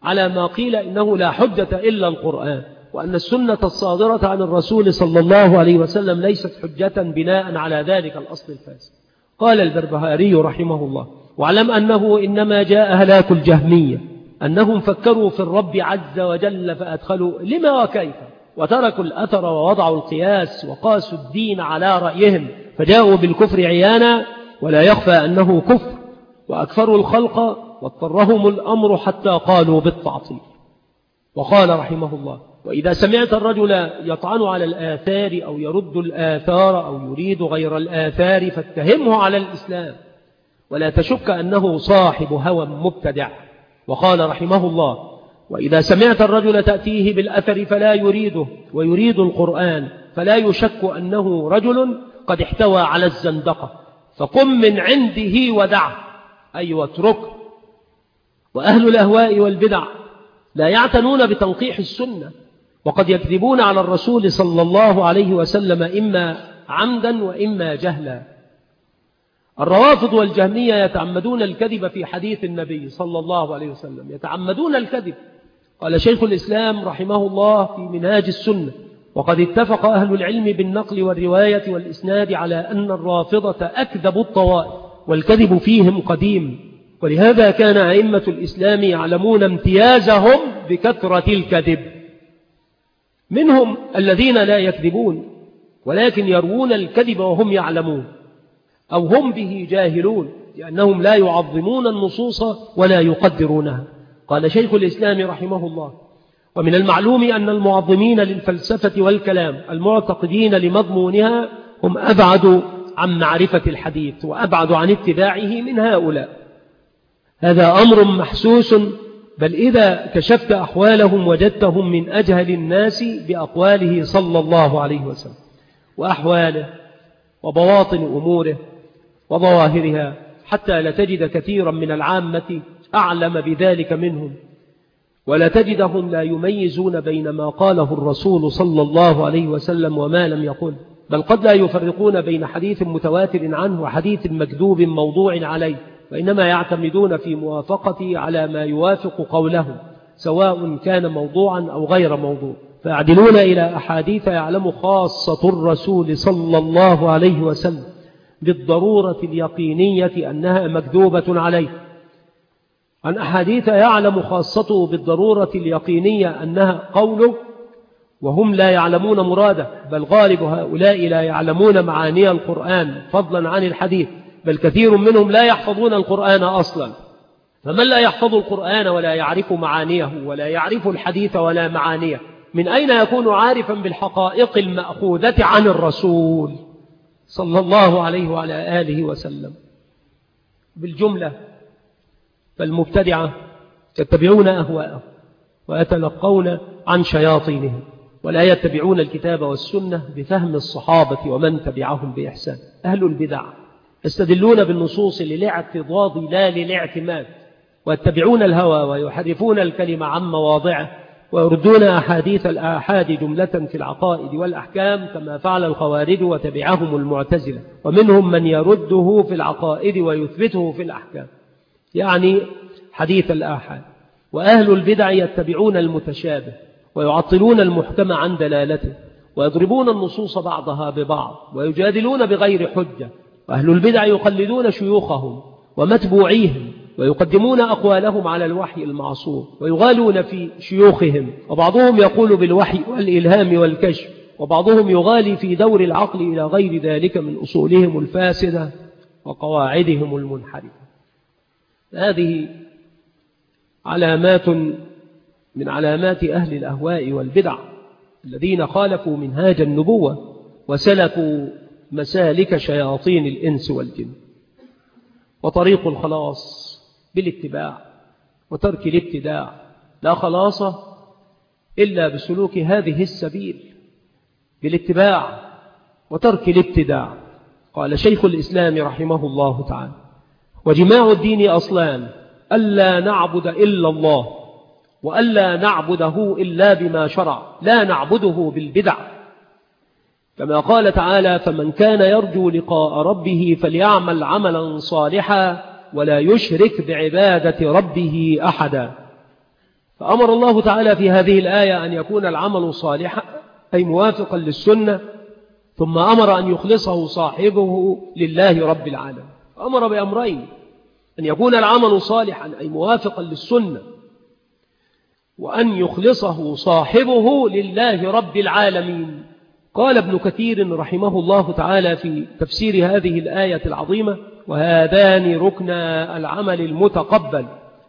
على ما قيل إنه لا حجة إلا القرآن، وأن السنة الصادرة عن الرسول صلى الله عليه وسلم ليست حجة بناء على ذلك الأصل الفاسد. قال البربهاري رحمه الله: واعلم أنه إنما جاء هلاك الجهمية أنهم فكروا في الرب عز وجل فأدخلوا لما وكيف، وتركوا الأثر ووضعوا القياس وقاسوا الدين على رأيهم فجاءوا بالكفر عيانا، ولا يخفى أنه كفر، وأكثروا الخلق واضطرهم الأمر حتى قالوا بالتعطيل. وقال رحمه الله: وإذا سمعت الرجل يطعن على الآثار أو يرد الآثار أو يريد غير الآثار فاتهمه على الإسلام، ولا تشك أنه صاحب هوى مبتدع. وقال رحمه الله: وإذا سمعت الرجل تأتيه بالأثر فلا يريده ويريد القرآن فلا يشك أنه رجل قد احتوى على الزندقة، فقم من عنده ودعه، أي واتركه. وأهل الأهواء والبدع لا يعتنون بتنقيح السنة، وقد يكذبون على الرسول صلى الله عليه وسلم إما عمدا وإما جهلا. الروافض والجهمية يتعمدون الكذب في حديث النبي صلى الله عليه وسلم، يتعمدون الكذب. قال شيخ الإسلام رحمه الله في منهاج السنة: وقد اتفق أهل العلم بالنقل والرواية والإسناد على أن الرافضة أكذب الطوائف، والكذب فيهم قديم، ولهذا كان أئمة الإسلام يعلمون امتيازهم بكثرة الكذب. منهم الذين لا يكذبون ولكن يروون الكذب وهم يعلمون، أو هم به جاهلون، لأنهم لا يعظمون النصوص ولا يقدرونها. قال شيخ الإسلام رحمه الله: ومن المعلوم أن المعظمين للفلسفة والكلام المعتقدين لمضمونها هم أبعد عن معرفة الحديث وأبعد عن اتباعه من هؤلاء. هذا أمر محسوس، بل إذا كشفت أحوالهم وجدتهم من أجهل الناس بأقواله صلى الله عليه وسلم وأحواله وبواطن أموره وظواهرها، حتى لا تجد كثيرا من العامة أعلم بذلك منهم، ولا تجدهم لا يميزون بين ما قاله الرسول صلى الله عليه وسلم وما لم يقل، بل قد لا يفرقون بين حديث متواتر عنه وحديث مكذوب موضوع عليه، وإنما يعتمدون في موافقته على ما يوافق قوله سواء كان موضوعا أو غير موضوع، فيعدلون إلى أحاديث يعلم خاصة الرسول صلى الله عليه وسلم بالضرورة اليقينية أنها مكذوبة عليه، عن أحاديث يعلم خاصته بالضرورة اليقينية أنها قوله وهم لا يعلمون مراده، بل غالب هؤلاء لا يعلمون معاني القرآن فضلا عن الحديث، بل كثير منهم لا يحفظون القرآن أصلا. فمن لا يحفظ القرآن ولا يعرف معانيه ولا يعرف الحديث ولا معانيه، من أين يكون عارفا بالحقائق المأخوذة عن الرسول صلى الله عليه وعلى آله وسلم؟ بالجملة فالمبتدعة يتبعون أهواءهم ويتلقون عن شياطينهم، ولا يتبعون الكتاب والسنة بفهم الصحابة ومن تبعهم بإحسان. أهل البدع يستدلون بالنصوص للاعتضاض لا للاعتماد، ويتبعون الهوى ويحرفون الكلمة عن مواضعه، ويردون أحاديث الآحاد جملة في العقائد والأحكام كما فعل الخوارج وتبعهم المعتزلة، ومنهم من يرده في العقائد ويثبته في الأحكام، يعني حديث الآحاد. وأهل البدع يتبعون المتشابه ويعطلون المحكم عن دلالته، ويضربون النصوص بعضها ببعض ويجادلون بغير حجة. وأهل البدع يقلدون شيوخهم ومتبوعيهم ويقدمون أقوالهم على الوحي المعصوم ويغالون في شيوخهم، وبعضهم يقول بالوحي والإلهام والكشف، وبعضهم يغالي في دور العقل إلى غير ذلك من أصولهم الفاسدة وقواعدهم المنحرفة. هذه علامات من علامات أهل الأهواء والبدع الذين خالفوا منهاج النبوة وسلكوا مسالك شياطين الإنس والجن. وطريق الخلاص بالاتباع وترك الابتداع، لا خلاص إلا بسلوك هذه السبيل بالاتباع وترك الابتداع. قال شيخ الإسلام رحمه الله تعالى: وجماع الدين أصلان: ألا نعبد إلا الله، وألا نعبده إلا بما شرع، لا نعبده بالبدع، كما قال تعالى: فمن كان يرجو لقاء ربه فليعمل عملا صالحا ولا يشرك بعبادة ربه أحدا. فأمر الله تعالى في هذه الآية أن يكون العمل صالحا أي موافقا للسنة، ثم أمر أن يخلصه صاحبه لله رب العالمين. فأمر بأمرين: أن يكون العمل صالحا أي موافقا للسنة، وأن يخلصه صاحبه لله رب العالمين. قال ابن كثير رحمه الله تعالى في تفسير هذه الآية العظيمة: وهذان ركن العمل المتقبل،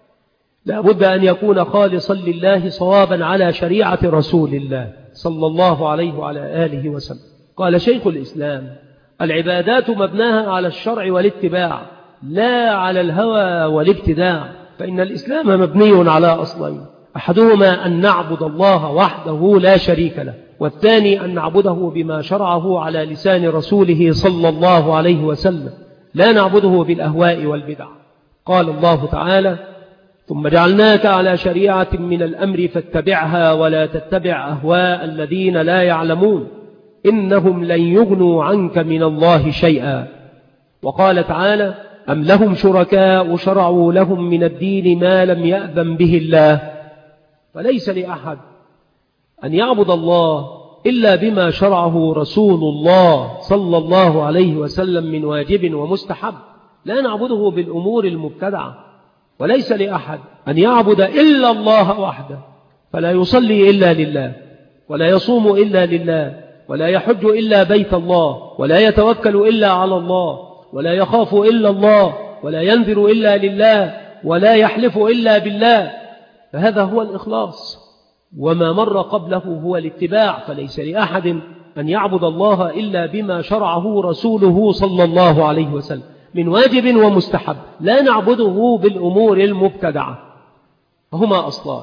لا بد أن يكون خالصا لله صوابا على شريعة رسول الله صلى الله عليه وعلى آله وسلم. قال شيخ الإسلام: العبادات مبناها على الشرع والاتباع لا على الهوى والابتداع، فإن الإسلام مبني على أصلين: أحدهما أن نعبد الله وحده لا شريك له، والثاني أن نعبده بما شرعه على لسان رسوله صلى الله عليه وسلم، لا نعبده بالأهواء والبدع. قال الله تعالى: ثم جعلناك على شريعة من الأمر فاتبعها ولا تتبع أهواء الذين لا يعلمون إنهم لن يغنوا عنك من الله شيئا. وقال تعالى: أم لهم شركاء شرعوا لهم من الدين ما لم يأذن به الله. فليس لأحد أن يعبد الله إلا بما شرعه رسول الله صلى الله عليه وسلم من واجب ومستحب، لا نعبده بالأمور المبتدعة. وليس لأحد أن يعبد إلا الله وحده، فلا يصلي إلا لله، ولا يصوم إلا لله، ولا يحج إلا بيت الله، ولا يتوكل إلا على الله، ولا يخاف إلا الله، ولا ينذر إلا لله، ولا يحلف إلا بالله. فهذا هو الإخلاص، وما مر قبله هو الاتباع. فليس لأحد أن يعبد الله إلا بما شرعه رسوله صلى الله عليه وسلم من واجب ومستحب، لا نعبده بالأمور المبتدعة. فهما أصلان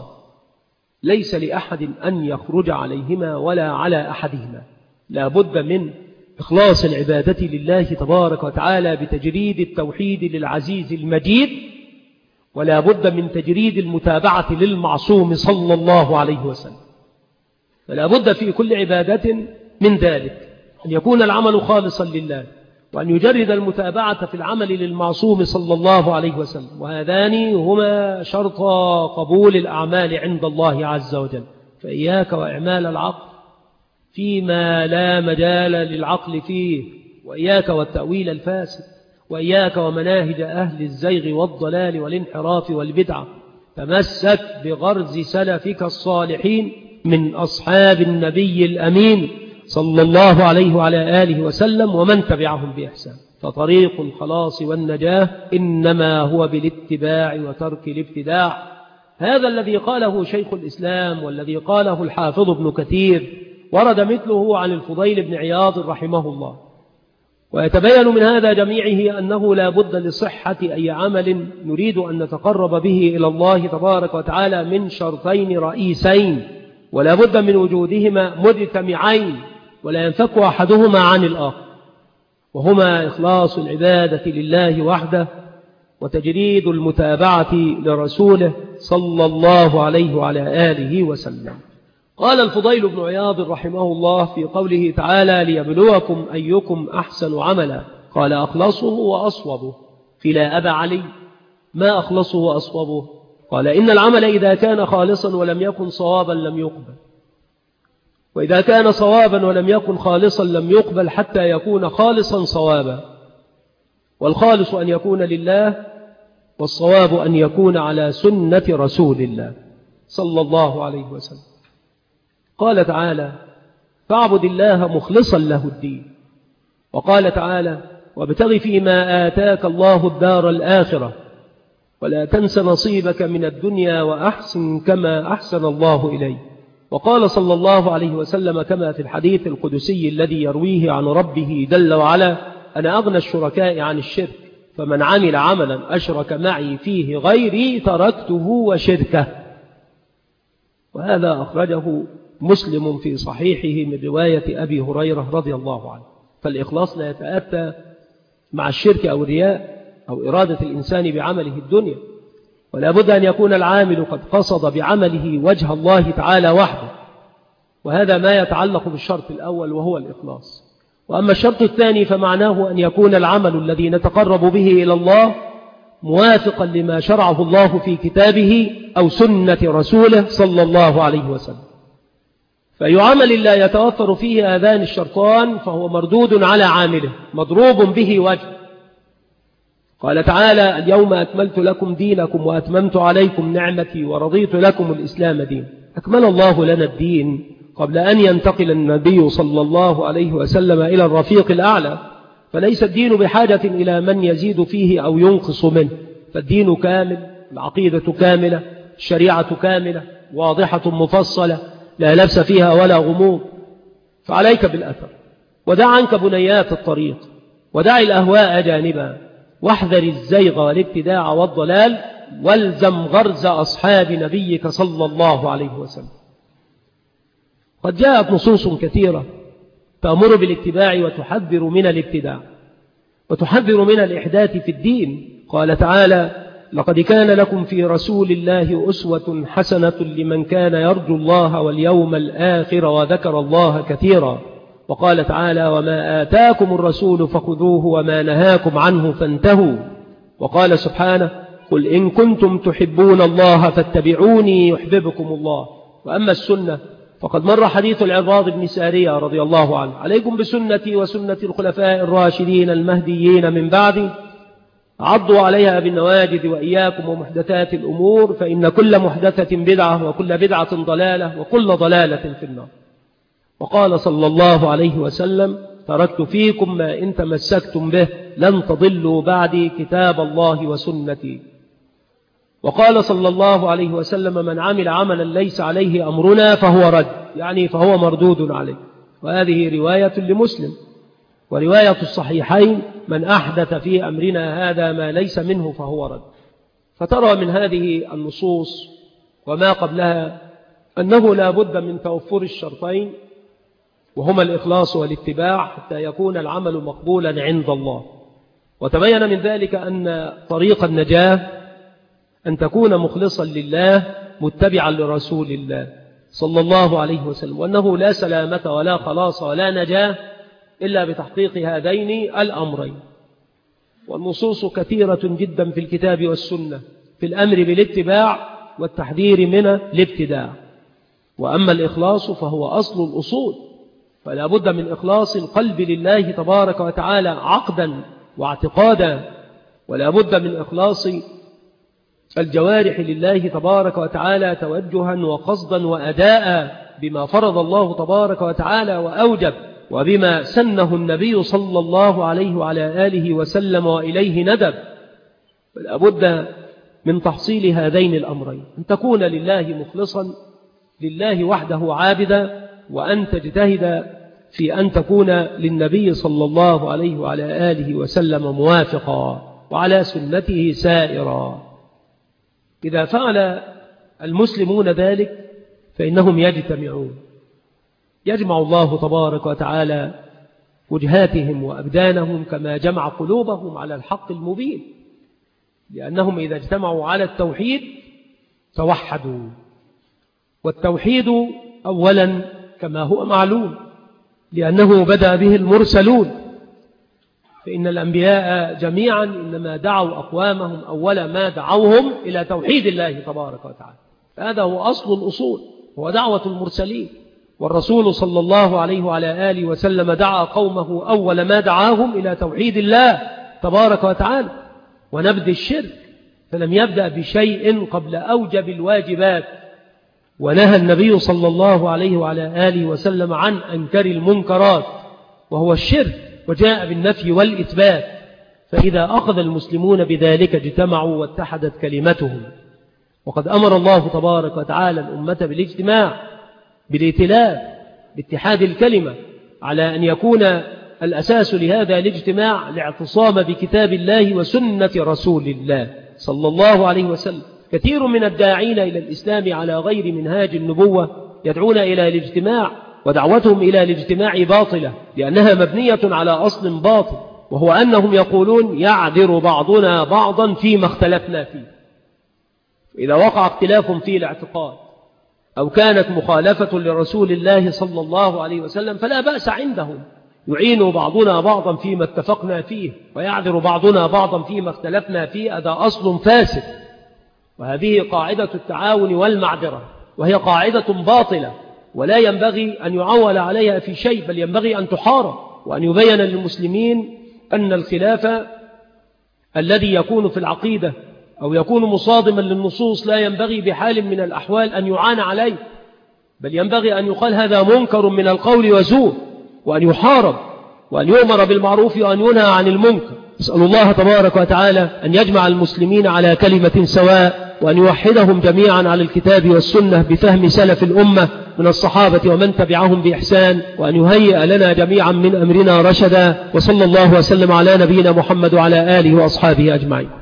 ليس لأحد أن يخرج عليهما ولا على أحدهما. لا بد من إخلاص العبادة لله تبارك وتعالى بتجريد التوحيد للعزيز المجيد، ولا بد من تجريد المتابعة للمعصوم صلى الله عليه وسلم. فلا بد في كل عبادة من ذلك، أن يكون العمل خالصا لله، وأن يجرد المتابعة في العمل للمعصوم صلى الله عليه وسلم. وهذان هما شرط قبول الأعمال عند الله عز وجل. فإياك وإعمال العقل فيما لا مجال للعقل فيه، وإياك والتأويل الفاسد، وإياك ومناهج أهل الزيغ والضلال والانحراف والبدعة. تمسك بغرز سلفك الصالحين من أصحاب النبي الأمين صلى الله عليه وعلى آله وسلم ومن تبعهم بإحسان. فطريق الخلاص والنجاة إنما هو بالاتباع وترك الابتداع. هذا الذي قاله شيخ الإسلام والذي قاله الحافظ ابن كثير ورد مثله عن الفضيل بن عياض رحمه الله. ويتبين من هذا جميعه أنه لا بد لصحة أي عمل نريد أن نتقرب به إلى الله تبارك وتعالى من شرطين رئيسين، ولا بد من وجودهما مجتمعين، ولا ينفك أحدهما عن الآخر، وهما إخلاص العبادة لله وحده، وتجريد المتابعة لرسوله صلى الله عليه وعلى آله وسلم. قال الفضيل بن عياض رحمه الله في قوله تعالى: ليبلوكم أيكم أحسن عملا، قال: أخلصه وأصوبه. فلا أبا علي: ما أخلصه وأصوبه؟ قال: إن العمل إذا كان خالصا ولم يكن صوابا لم يقبل، وإذا كان صوابا ولم يكن خالصا لم يقبل حتى يكون خالصا صوابا. والخالص أن يكون لله، والصواب أن يكون على سنة رسول الله صلى الله عليه وسلم. قال تعالى: فاعبد الله مخلصا له الدين. وقال تعالى: وابتغ فيما آتاك الله الدار الآخرة ولا تنس نصيبك من الدنيا وأحسن كما أحسن الله إليك. وقال صلى الله عليه وسلم كما في الحديث القدسي الذي يرويه عن ربه جل وعلا: أنا أغنى الشركاء عن الشرك، فمن عمل عملا أشرك معي فيه غيري تركته وشركه. وهذا أخرجه مسلم في صحيحه من رواية أبي هريرة رضي الله عنه. فالإخلاص لا يتأتى مع الشرك أو الرياء أو إرادة الإنسان بعمله الدنيا، ولا بد أن يكون العامل قد قصد بعمله وجه الله تعالى وحده، وهذا ما يتعلق بالشرط الأول وهو الإخلاص. وأما الشرط الثاني فمعناه أن يكون العمل الذي نتقرب به إلى الله موافقا لما شرعه الله في كتابه أو سنة رسوله صلى الله عليه وسلم. فأي عمل لا يتوفر فيه هذان الشرطان فهو مردود على عامله مضروب به وجه. قال تعالى: اليوم أكملت لكم دينكم وأتممت عليكم نعمتي ورضيت لكم الإسلام دين. أكمل الله لنا الدين قبل أن ينتقل النبي صلى الله عليه وسلم إلى الرفيق الأعلى، فليس الدين بحاجة إلى من يزيد فيه أو ينقص منه، فالدين كامل، العقيدة كاملة، الشريعة كاملة واضحة مفصلة لا لبس فيها ولا غموض. فعليك بالأثر، ودع عنك بنيات الطريق، ودع الأهواء جانبا، واحذر الزيغ والابتداع والضلال، والزم غرز أصحاب نبيك صلى الله عليه وسلم. قد جاءت نصوص كثيرة تأمر بالاتباع وتحذر من الابتداع وتحذر من الإحداث في الدين. قال تعالى: لقد كان لكم في رسول الله أسوة حسنة لمن كان يرجو الله واليوم الآخر وذكر الله كثيرا. وقال تعالى: وما آتاكم الرسول فخذوه وما نهاكم عنه فانتهوا. وقال سبحانه: قل إن كنتم تحبون الله فاتبعوني يحببكم الله. وأما السنة فقد مر حديث العرباض بن سارية رضي الله عنه: عليكم بسنتي وسنة الخلفاء الراشدين المهديين من بعدي، عضوا عليها بالنواجذ وإياكم ومحدثات الأمور، فإن كل محدثة بدعة وكل بدعة ضلالة وكل ضلالة في النار. وقال صلى الله عليه وسلم: تركت فيكم ما إن تمسكتم به لن تضلوا بعدي كتاب الله وسنتي. وقال صلى الله عليه وسلم: من عمل عملا ليس عليه أمرنا فهو رد، يعني فهو مردود عليه. وهذه رواية لمسلم. ورواية الصحيحين: من أحدث في أمرنا هذا ما ليس منه فهو رد. فترى من هذه النصوص وما قبلها أنه لا بد من توفر الشرطين، وهما الإخلاص والاتباع، حتى يكون العمل مقبولا عند الله. وتبين من ذلك أن طريق النجاة أن تكون مخلصا لله متبعا لرسول الله صلى الله عليه وسلم، وأنه لا سلامة ولا خلاص ولا نجاة إلا بتحقيق هذين الأمرين. والنصوص كثيرة جدا في الكتاب والسنة في الأمر بالاتباع والتحذير من الابتداع. وأما الإخلاص فهو أصل الأصول، فلا بد من إخلاص القلب لله تبارك وتعالى عقدا واعتقادا، ولا بد من إخلاص الجوارح لله تبارك وتعالى توجها وقصدا وأداء بما فرض الله تبارك وتعالى وأوجب، وبما سنه النبي صلى الله عليه وعلى آله وسلم وإليه ندب. فلا بد من تحصيل هذين الأمرين: أن تكون لله مخلصا، لله وحده عابدا، وأن تجتهد في أن تكون للنبي صلى الله عليه وعلى آله وسلم موافقا وعلى سنته سائرا. إذا فعل المسلمون ذلك فإنهم يجتمعون، يجمع الله تبارك وتعالى وجهاتهم وأبدانهم كما جمع قلوبهم على الحق المبين، لأنهم إذا اجتمعوا على التوحيد توحدوا. والتوحيد أولا كما هو معلوم لأنه بدأ به المرسلون، فإن الأنبياء جميعا إنما دعوا أقوامهم أول ما دعوهم إلى توحيد الله تبارك وتعالى. هذا هو أصل الأصول، هو دعوة المرسلين. والرسول صلى الله عليه وعلى آله وسلم دعا قومه أول ما دعاهم إلى توحيد الله تبارك وتعالى ونبذ الشرك، فلم يبدأ بشيء قبل أوجب الواجبات. ونهى النبي صلى الله عليه وعلى آله وسلم عن أنكر المنكرات وهو الشرك، وجاء بالنفي والإثبات. فإذا أخذ المسلمون بذلك اجتمعوا واتحدت كلمتهم. وقد أمر الله تبارك وتعالى الأمة بالاجتماع بالائتلاف باتحاد الكلمة، على أن يكون الأساس لهذا الاجتماع الاعتصام بكتاب الله وسنة رسول الله صلى الله عليه وسلم. كثير من الداعين إلى الإسلام على غير منهاج النبوة يدعون إلى الاجتماع، ودعوتهم إلى الاجتماع باطلة لأنها مبنية على أصل باطل، وهو أنهم يقولون يعذر بعضنا بعضا فيما اختلفنا فيه. إذا وقع اختلاف في الاعتقاد أو كانت مخالفة لرسول الله صلى الله عليه وسلم فلا بأس عندهم، يعين بعضنا بعضا فيما اتفقنا فيه ويعذر بعضنا بعضا فيما اختلفنا فيه، هذا أصل فاسد. وهذه قاعدة التعاون والمعذرة، وهي قاعدة باطلة ولا ينبغي أن يعول عليها في شيء، بل ينبغي أن تحارب، وأن يبين للمسلمين أن الخلاف الذي يكون في العقيدة أو يكون مصادما للنصوص لا ينبغي بحال من الأحوال أن يعان عليه، بل ينبغي أن يقال هذا منكر من القول وزور، وأن يحارب، وأن يؤمر بالمعروف وأن ينهى عن المنكر. أسأل الله تبارك وتعالى أن يجمع المسلمين على كلمة سواء، وأن يوحدهم جميعا على الكتاب والسنة بفهم سلف الأمة من الصحابة ومن تبعهم بإحسان، وأن يهيئ لنا جميعا من أمرنا رشدا. وصلى الله وسلم على نبينا محمد وعلى آله وأصحابه أجمعين.